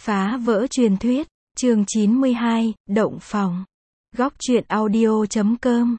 Phá vỡ truyền thuyết, chương 92, động phòng. Góc truyện audio.com.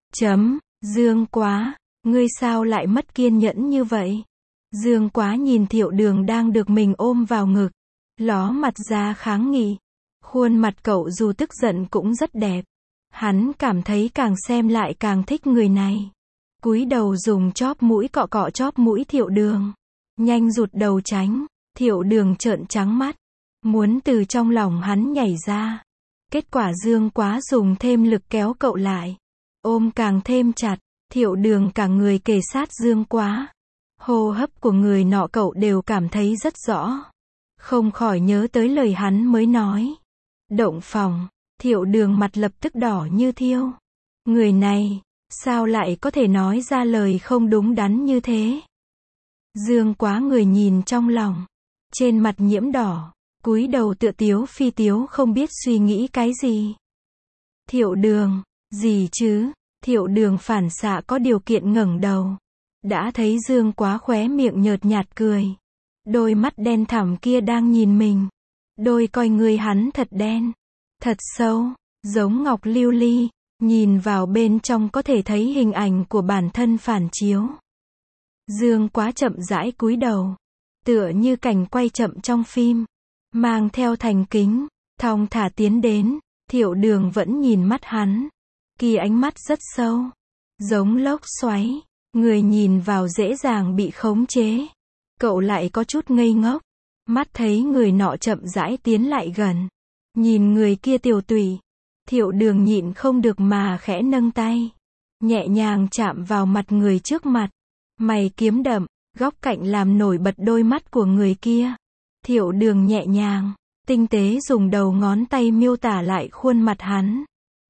Dương Quá, ngươi sao lại mất kiên nhẫn như vậy? Dương Quá nhìn Thiệu Đường đang được mình ôm vào ngực, ló mặt ra kháng nghị. Khuôn mặt cậu dù tức giận cũng rất đẹp. Hắn cảm thấy càng xem lại càng thích người này. Cúi đầu dùng chóp mũi cọ cọ chóp mũi Thiệu Đường. Nhanh rụt đầu tránh. Thiệu Đường trợn trắng mắt, muốn từ trong lòng hắn nhảy ra. Kết quả Dương Quá dùng thêm lực kéo cậu lại. Ôm càng thêm chặt, Thiệu Đường cả người kề sát Dương Quá. Hô hấp của người nọ cậu đều cảm thấy rất rõ. Không khỏi nhớ tới lời hắn mới nói. Động phòng, Thiệu Đường mặt lập tức đỏ như thiêu. Người này, sao lại có thể nói ra lời không đúng đắn như thế? Dương Quá người nhìn trong lòng, trên mặt nhiễm đỏ, cúi đầu tựa tiếu phi tiếu không biết suy nghĩ cái gì. Thiệu Đường, gì chứ? Thiệu Đường phản xạ có điều kiện ngẩng đầu. Đã thấy Dương Quá khóe miệng nhợt nhạt cười. Đôi mắt đen thẳm kia đang nhìn mình. Đôi coi người hắn thật đen, thật sâu, giống ngọc lưu ly. Nhìn vào bên trong có thể thấy hình ảnh của bản thân phản chiếu. Dương Quá chậm rãi cúi đầu, tựa như cảnh quay chậm trong phim, mang theo thành kính, thong thả tiến đến. Thiệu Đường vẫn nhìn mắt hắn, kỳ ánh mắt rất sâu, giống lốc xoáy, người nhìn vào dễ dàng bị khống chế. Cậu lại có chút ngây ngốc, mắt thấy người nọ chậm rãi tiến lại gần, nhìn người kia tiều tụy. Thiệu Đường nhịn không được mà khẽ nâng tay, nhẹ nhàng chạm vào mặt người trước mặt. Mày kiếm đậm, góc cạnh làm nổi bật đôi mắt của người kia. Thiệu Đường nhẹ nhàng, tinh tế dùng đầu ngón tay miêu tả lại khuôn mặt hắn.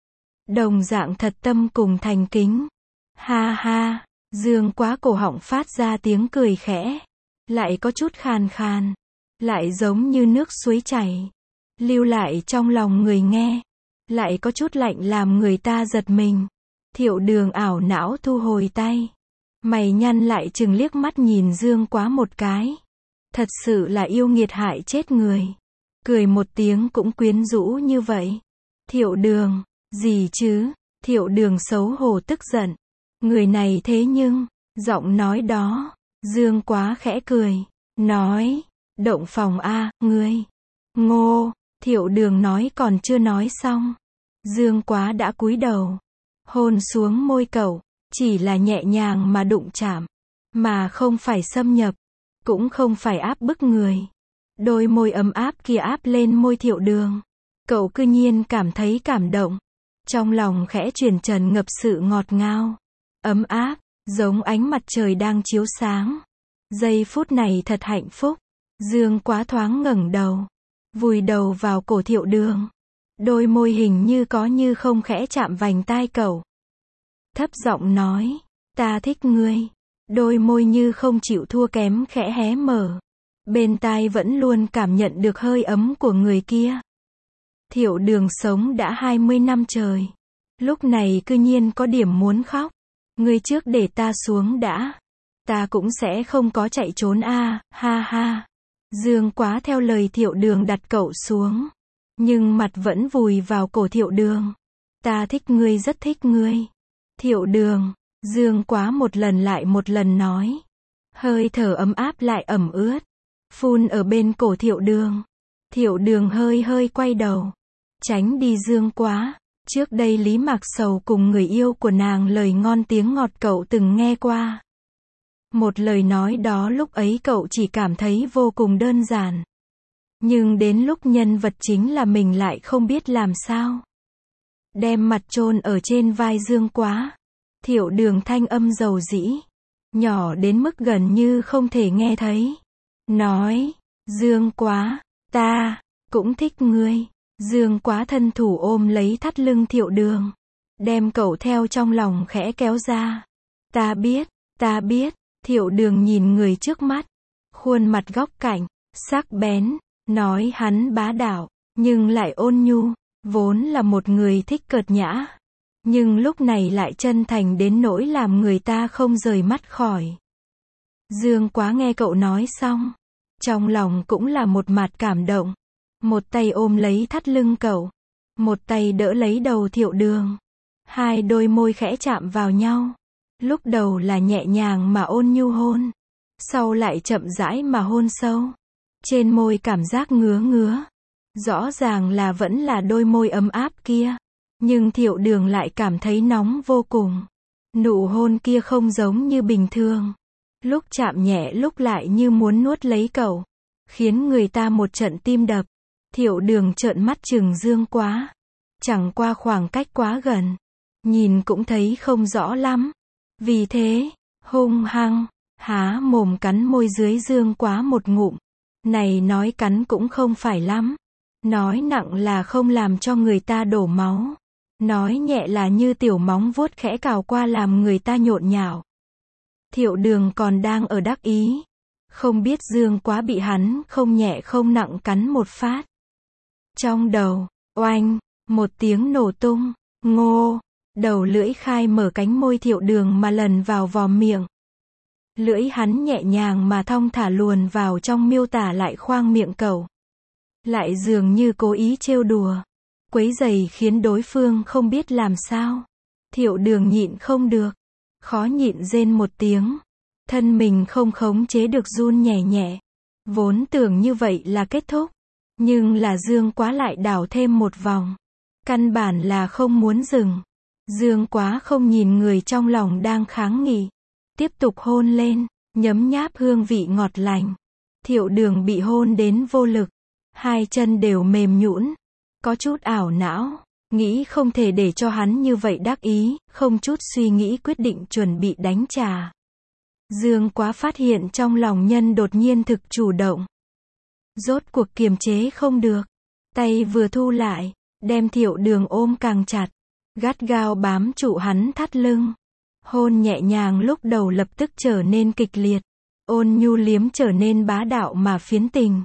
Đồng dạng thật tâm cùng thành kính. Ha ha, Dương Quá cổ họng phát ra tiếng cười khẽ. Lại có chút khàn khàn, lại giống như nước suối chảy, lưu lại trong lòng người nghe. Lại có chút lạnh làm người ta giật mình. Thiệu Đường ảo não thu hồi tay. Mày nhăn lại chừng liếc mắt nhìn Dương Quá một cái. Thật sự là yêu nghiệt hại chết người. Cười một tiếng cũng quyến rũ như vậy. Thiệu Đường, gì chứ? Thiệu Đường xấu hổ tức giận. Người này thế nhưng, giọng nói đó. Dương Quá khẽ cười, nói, động phòng a, ngươi. Ngô, Thiệu Đường nói còn chưa nói xong. Dương Quá đã cúi đầu, hôn xuống môi cậu. Chỉ là nhẹ nhàng mà đụng chạm, mà không phải xâm nhập, cũng không phải áp bức người. Đôi môi ấm áp kia áp lên môi Thiệu Đường. Cậu cư nhiên cảm thấy cảm động. Trong lòng khẽ chuyển trần ngập sự ngọt ngào, ấm áp, giống ánh mặt trời đang chiếu sáng. Giây phút này thật hạnh phúc. Dương Quá thoáng ngẩng đầu, vùi đầu vào cổ Thiệu Đường. Đôi môi hình như có như không khẽ chạm vành tai cậu. Thấp giọng nói, ta thích ngươi. Đôi môi như không chịu thua kém khẽ hé mở. Bên tai vẫn luôn cảm nhận được hơi ấm của người kia. Thiệu Đường sống đã 20 năm trời. Lúc này cư nhiên có điểm muốn khóc. Ngươi trước để ta xuống đã. Ta cũng sẽ không có chạy trốn a, ha ha. Dương Quá theo lời Thiệu Đường đặt cậu xuống. Nhưng mặt vẫn vùi vào cổ Thiệu Đường. Ta thích ngươi, rất thích ngươi. Thiệu Đường, Dương Quá một lần lại một lần nói. Hơi thở ấm áp lại ẩm ướt, phun ở bên cổ Thiệu Đường. Thiệu Đường hơi hơi quay đầu, tránh đi Dương Quá. Trước đây Lý Mạc Sầu cùng người yêu của nàng lời ngon tiếng ngọt cậu từng nghe qua. Một lời nói đó lúc ấy cậu chỉ cảm thấy vô cùng đơn giản. Nhưng đến lúc nhân vật chính là mình lại không biết làm sao. Đem mặt chôn ở trên vai Dương Quá. Thiệu Đường thanh âm dầu dĩ, nhỏ đến mức gần như không thể nghe thấy. Nói, Dương Quá, ta cũng thích ngươi. Dương Quá thân thủ ôm lấy thắt lưng Thiệu Đường, đem cậu theo trong lòng khẽ kéo ra. Ta biết. Thiệu Đường nhìn người trước mắt, khuôn mặt góc cạnh, sắc bén, nói hắn bá đạo, nhưng lại ôn nhu. Vốn là một người thích cợt nhã, nhưng lúc này lại chân thành đến nỗi làm người ta không rời mắt khỏi. Dương Quá nghe cậu nói xong, trong lòng cũng là một mạt cảm động. Một tay ôm lấy thắt lưng cậu, một tay đỡ lấy đầu Thiệu Đường. Hai đôi môi khẽ chạm vào nhau. Lúc đầu là nhẹ nhàng mà ôn nhu hôn, sau lại chậm rãi mà hôn sâu. Trên môi cảm giác ngứa ngứa. Rõ ràng là vẫn là đôi môi ấm áp kia, nhưng Thiệu Đường lại cảm thấy nóng vô cùng. Nụ hôn kia không giống như bình thường. Lúc chạm nhẹ lúc lại như muốn nuốt lấy cậu, khiến người ta một trận tim đập. Thiệu Đường trợn mắt trừng Dương Quá. Chẳng qua khoảng cách quá gần, nhìn cũng thấy không rõ lắm. Vì thế, hung hăng, há mồm cắn môi dưới Dương Quá một ngụm. Này nói cắn cũng không phải lắm. Nói nặng là không làm cho người ta đổ máu. Nói nhẹ là như tiểu móng vuốt khẽ cào qua làm người ta nhộn nhạo. Thiệu Đường còn đang ở đắc ý. Không biết Dương Quá bị hắn không nhẹ không nặng cắn một phát. Trong đầu, oanh, một tiếng nổ tung, ngô, đầu lưỡi khai mở cánh môi Thiệu Đường mà lần vào vòm miệng. Lưỡi hắn nhẹ nhàng mà thong thả luồn vào trong miêu tả lại khoang miệng cậu. Lại dường như cố ý trêu đùa, quấy rầy khiến đối phương không biết làm sao. Thiệu Đường nhịn không được, khó nhịn rên một tiếng. Thân mình không khống chế được run nhẹ nhẹ. Vốn tưởng như vậy là kết thúc, nhưng là Dương Quá lại đảo thêm một vòng. Căn bản là không muốn dừng. Dương Quá không nhìn người trong lòng đang kháng nghị, tiếp tục hôn lên, nhấm nháp hương vị ngọt lành. Thiệu Đường bị hôn đến vô lực, hai chân đều mềm nhũn, có chút ảo não, nghĩ không thể để cho hắn như vậy đắc ý, không chút suy nghĩ quyết định chuẩn bị đánh trả. Dương Quá phát hiện trong lòng nhân đột nhiên thực chủ động. Rốt cuộc kiềm chế không được, tay vừa thu lại, đem Thiệu Đường ôm càng chặt, gắt gao bám trụ hắn thắt lưng. Hôn nhẹ nhàng lúc đầu lập tức trở nên kịch liệt, ôn nhu liếm trở nên bá đạo mà phiến tình.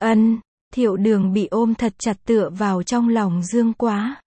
Thiệu Đường bị ôm thật chặt tựa vào trong lòng Dương Quá.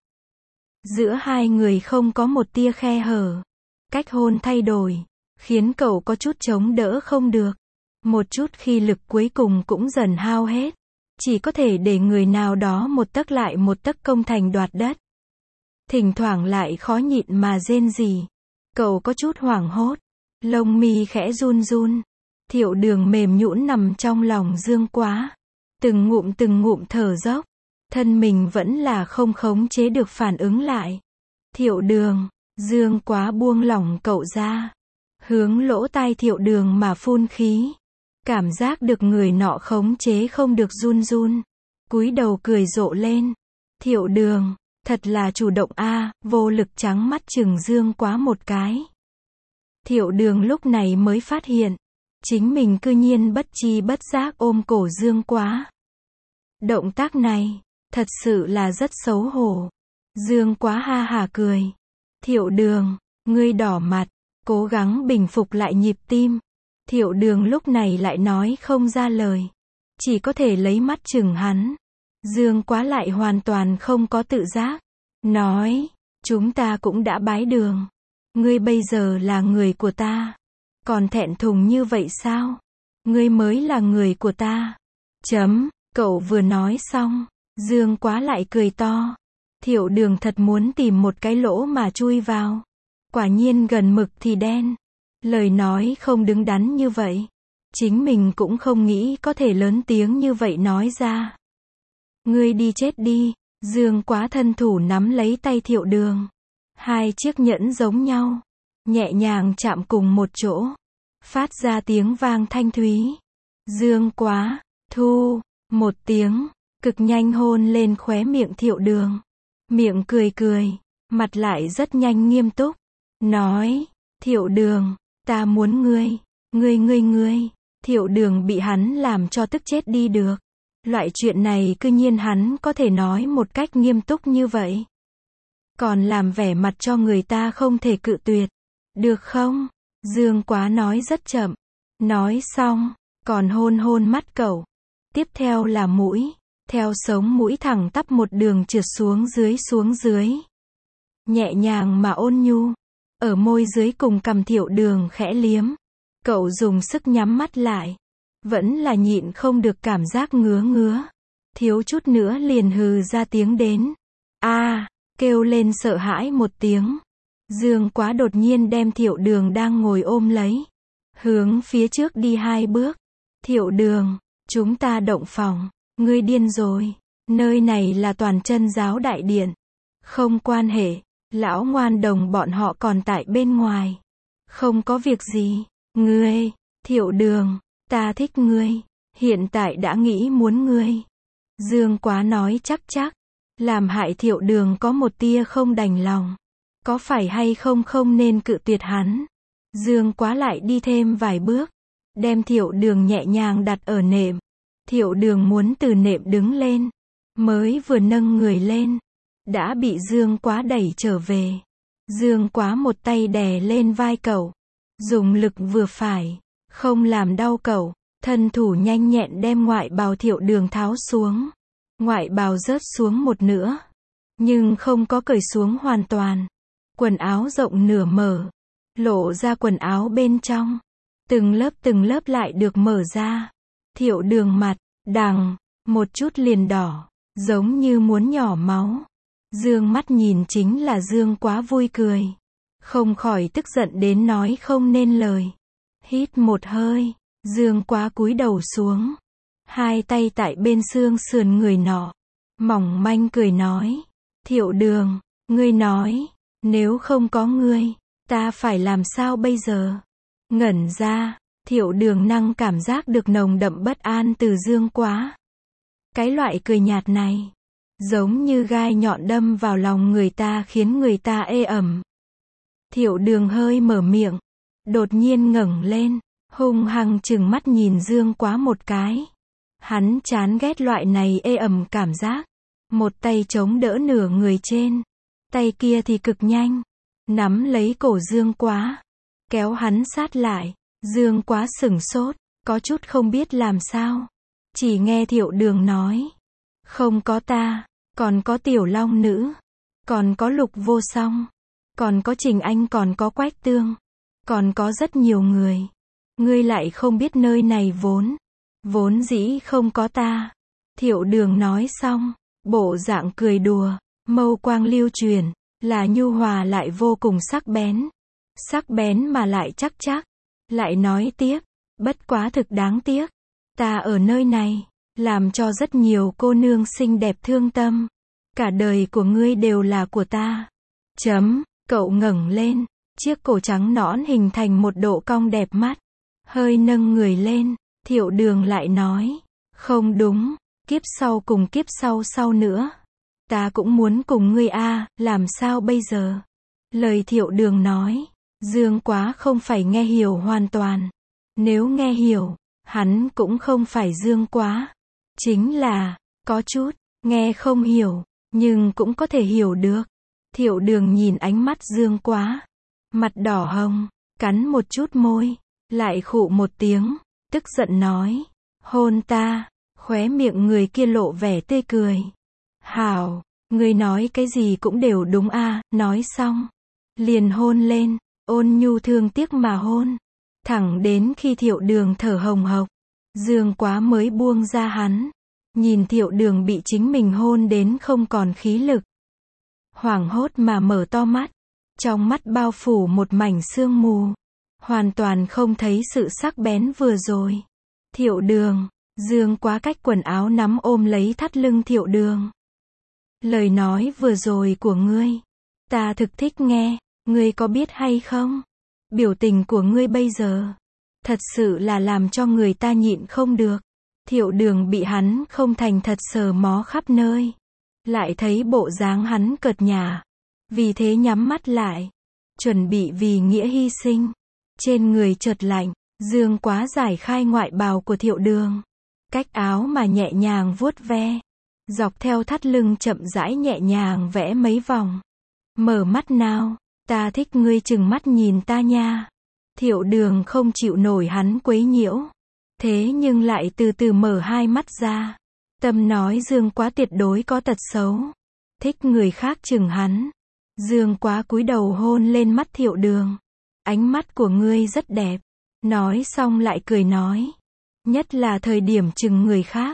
Giữa hai người không có một tia khe hở. Cách hôn thay đổi, khiến cậu có chút chống đỡ không được. Một chút khi lực cuối cùng cũng dần hao hết. Chỉ có thể để người nào đó một tấc lại một tấc công thành đoạt đất. Thỉnh thoảng lại khó nhịn mà rên rỉ. Cậu có chút hoảng hốt, lông mi khẽ run run. Thiệu Đường mềm nhũn nằm trong lòng Dương Quá. Từng ngụm thở dốc. Thân mình vẫn là không khống chế được phản ứng lại. Thiệu Đường, Dương Quá buông lỏng cậu ra. Hướng lỗ tai Thiệu Đường mà phun khí. Cảm giác được người nọ khống chế không được run run. Cúi đầu cười rộ lên. Thiệu Đường, thật là chủ động a, vô lực trắng mắt chừng Dương Quá một cái. Thiệu Đường lúc này mới phát hiện, chính mình cư nhiên bất tri bất giác ôm cổ Dương Quá. Động tác này, thật sự là rất xấu hổ. Dương Quá ha hả cười. Thiệu Đường, ngươi đỏ mặt, cố gắng bình phục lại nhịp tim. Thiệu Đường lúc này lại nói không ra lời, chỉ có thể lấy mắt chừng hắn. Dương Quá lại hoàn toàn không có tự giác, nói, chúng ta cũng đã bái đường. Ngươi bây giờ là người của ta, còn thẹn thùng như vậy sao? Ngươi mới là người của ta. Cậu vừa nói xong, Dương Quá lại cười to. Thiệu Đường thật muốn tìm một cái lỗ mà chui vào. Quả nhiên gần mực thì đen. Lời nói không đứng đắn như vậy. Chính mình cũng không nghĩ có thể lớn tiếng như vậy nói ra. Ngươi đi chết đi. Dương Quá thân thủ nắm lấy tay Thiệu Đường. Hai chiếc nhẫn giống nhau, nhẹ nhàng chạm cùng một chỗ, phát ra tiếng vang thanh thúy. Dương Quá, thu, một tiếng, cực nhanh hôn lên khóe miệng Thiệu Đường. Miệng cười cười, mặt lại rất nhanh nghiêm túc. Nói, Thiệu Đường, ta muốn ngươi. Thiệu Đường bị hắn làm cho tức chết đi được. Loại chuyện này cư nhiên hắn có thể nói một cách nghiêm túc như vậy. Còn làm vẻ mặt cho người ta không thể cự tuyệt. Được không? Dương Quá nói rất chậm. Nói xong, còn hôn mắt cậu. Tiếp theo là mũi. Theo sống mũi thẳng tắp một đường trượt xuống dưới. Nhẹ nhàng mà ôn nhu. Ở môi dưới cùng cằm Thiệu Đường khẽ liếm. Cậu dùng sức nhắm mắt lại. Vẫn là nhịn không được cảm giác ngứa ngứa. thiếu chút nữa liền hừ ra tiếng đến. A, kêu lên sợ hãi một tiếng. Dương Quá đột nhiên đem Thiệu Đường đang ngồi ôm lấy, hướng phía trước đi 2 bước. Thiệu Đường, chúng ta động phòng, ngươi điên rồi, nơi này là Toàn Chân giáo đại điện. Không quan hệ, lão ngoan đồng bọn họ còn tại bên ngoài. Không có việc gì, ngươi, Thiệu Đường, ta thích ngươi, hiện tại đã nghĩ muốn ngươi. Dương Quá nói chắc, làm hại Thiệu Đường có một tia không đành lòng. Có phải hay không không nên cự tuyệt hắn. Dương Quá lại đi thêm vài bước, đem Thiệu Đường nhẹ nhàng đặt ở nệm. Thiệu Đường muốn từ nệm đứng lên, mới vừa nâng người lên, đã bị Dương Quá đẩy trở về. Dương Quá một tay đè lên vai cậu, dùng lực vừa phải, không làm đau cậu, thân thủ nhanh nhẹn đem ngoại bào Thiệu Đường tháo xuống. Ngoại bào rớt xuống một nửa, nhưng không có cởi xuống hoàn toàn. Quần áo rộng nửa mở, lộ ra quần áo bên trong. Từng lớp lại được mở ra. Thiệu Đường mặt, đằng, một chút liền đỏ, giống như muốn nhỏ máu. Dương mắt nhìn chính là Dương Quá vui cười. Không khỏi tức giận đến nói không nên lời. Hít một hơi, Dương Quá cúi đầu xuống. 2 tay tại bên xương sườn người nọ. Mỏng manh cười nói. Thiệu Đường, ngươi nói, nếu không có ngươi, ta phải làm sao bây giờ? Ngẩn ra, Thiệu Đường năng cảm giác được nồng đậm bất an từ Dương Quá. Cái loại cười nhạt này, giống như gai nhọn đâm vào lòng người ta khiến người ta ê ẩm. Thiệu Đường hơi mở miệng, đột nhiên ngẩng lên, hung hăng trừng mắt nhìn Dương Quá một cái. Hắn chán ghét loại này ê ẩm cảm giác. Một tay chống đỡ nửa người trên, tay kia thì cực nhanh, nắm lấy cổ Dương Quá, kéo hắn sát lại. Dương Quá sửng sốt, có chút không biết làm sao. Chỉ nghe Thiệu Đường nói, không có ta, còn có Tiểu Long Nữ, còn có Lục Vô Song, còn có Trình Anh, còn có Quách Tương, còn có rất nhiều người. Ngươi lại không biết nơi này vốn dĩ không có ta. Thiệu Đường nói xong, bộ dạng cười đùa, mâu quang lưu truyền, là nhu hòa lại vô cùng sắc bén. Sắc bén mà lại chắc. Lại nói tiếp, bất quá thực đáng tiếc. Ta ở nơi này, làm cho rất nhiều cô nương xinh đẹp thương tâm. Cả đời của ngươi đều là của ta. Cậu ngẩng lên, chiếc cổ trắng nõn hình thành một độ cong đẹp mắt. Hơi nâng người lên, Thiệu Đường lại nói, không đúng, kiếp sau cùng kiếp sau nữa. Ta cũng muốn cùng ngươi a, làm sao bây giờ? Lời Thiệu Đường nói, Dương Quá không phải nghe hiểu hoàn toàn. Nếu nghe hiểu, hắn cũng không phải Dương Quá. Chính là, có chút, nghe không hiểu, nhưng cũng có thể hiểu được. Thiệu Đường nhìn ánh mắt Dương Quá, mặt đỏ hồng, cắn một chút môi, lại khụ một tiếng, tức giận nói, hôn ta. Khóe miệng người kia lộ vẻ tươi cười. Hảo, ngươi nói cái gì cũng đều đúng a. Nói xong, liền hôn lên, ôn nhu thương tiếc mà hôn. Thẳng đến khi Thiệu Đường thở hồng hộc, Dương Quá mới buông ra hắn. Nhìn Thiệu Đường bị chính mình hôn đến không còn khí lực, hoảng hốt mà mở to mắt. Trong mắt bao phủ một mảnh sương mù, hoàn toàn không thấy sự sắc bén vừa rồi. Thiệu Đường, Dương Quá cách quần áo nắm ôm lấy thắt lưng Thiệu Đường. Lời nói vừa rồi của ngươi, ta thực thích nghe, ngươi có biết hay không? Biểu tình của ngươi bây giờ, thật sự là làm cho người ta nhịn không được. Thiệu Đường bị hắn không thành thật sờ mó khắp nơi. Lại thấy bộ dáng hắn cợt nhả. Vì thế nhắm mắt lại, chuẩn bị vì nghĩa hy sinh. Trên người chợt lạnh, Dương Quá giải khai ngoại bào của Thiệu Đường. Cách áo mà nhẹ nhàng vuốt ve. Dọc theo thắt lưng chậm rãi nhẹ nhàng vẽ mấy vòng. Mở mắt nào, ta thích ngươi, chừng mắt nhìn ta nha. Thiệu Đường không chịu nổi hắn quấy nhiễu. Thế nhưng lại từ từ mở hai mắt ra. Tâm nói Dương Quá tuyệt đối có tật xấu. Thích người khác chừng hắn. Dương Quá cúi đầu hôn lên mắt Thiệu Đường. Ánh mắt của ngươi rất đẹp. Nói xong lại cười nói. Nhất là thời điểm chừng người khác.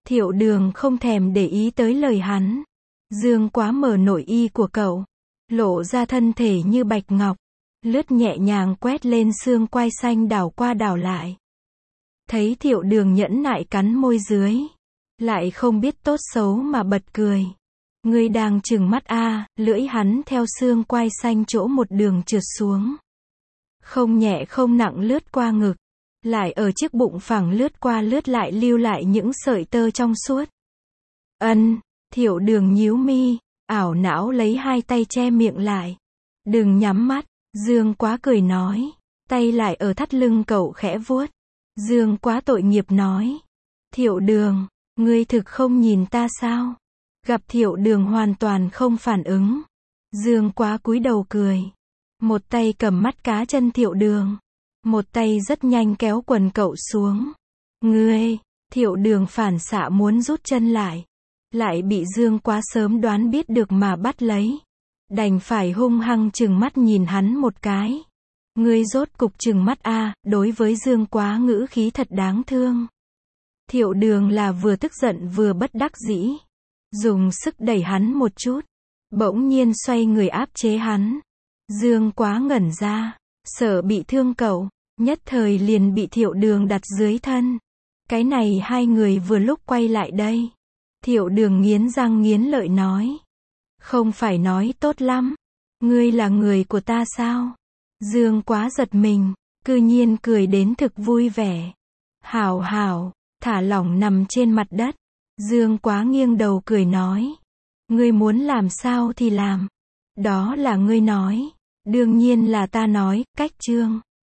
Thiệu Đường không thèm để ý tới lời hắn. Dương Quá mở nội y của cậu, lộ ra thân thể như bạch ngọc, lướt nhẹ nhàng quét lên xương quai xanh đảo qua đảo lại. Thấy Thiệu Đường nhẫn nại cắn môi dưới, lại không biết tốt xấu mà bật cười. Ngươi đang trừng mắt a, lưỡi hắn theo xương quai xanh chỗ một đường trượt xuống. Không nhẹ không nặng lướt qua ngực, lại ở chiếc bụng phẳng lướt qua lướt lại lưu lại những sợi tơ trong suốt. Thiệu Đường nhíu mi, ảo não lấy hai tay che miệng lại. Đừng nhắm mắt, Dương Quá cười nói. Tay lại ở thắt lưng cậu khẽ vuốt. Dương Quá tội nghiệp nói. Thiệu Đường, ngươi thực không nhìn ta sao? Gặp Thiệu Đường hoàn toàn không phản ứng. Dương Quá cúi đầu cười. Một tay cầm mắt cá chân Thiệu Đường. Một tay rất nhanh kéo quần cậu xuống. Ngươi, Thiệu Đường phản xạ muốn rút chân lại. Lại bị Dương Quá sớm đoán biết được mà bắt lấy. Đành phải hung hăng trừng mắt nhìn hắn một cái. Ngươi rốt cục trừng mắt a, đối với Dương Quá ngữ khí thật đáng thương. Thiệu Đường là vừa tức giận vừa bất đắc dĩ. Dùng sức đẩy hắn một chút. Bỗng nhiên xoay người áp chế hắn. Dương Quá ngẩn ra. Sợ bị thương cậu. Nhất thời liền bị Thiệu Đường đặt dưới thân. Cái này hai người vừa lúc quay lại đây. Thiệu Đường nghiến răng nghiến lợi nói. Không phải nói tốt lắm. Ngươi là người của ta sao? Dương Quá giật mình. Cư nhiên cười đến thực vui vẻ. Hảo hảo, thả lỏng nằm trên mặt đất. Dương Quá nghiêng đầu cười nói. Ngươi muốn làm sao thì làm. Đó là ngươi nói. Đương nhiên là ta nói, cách chương.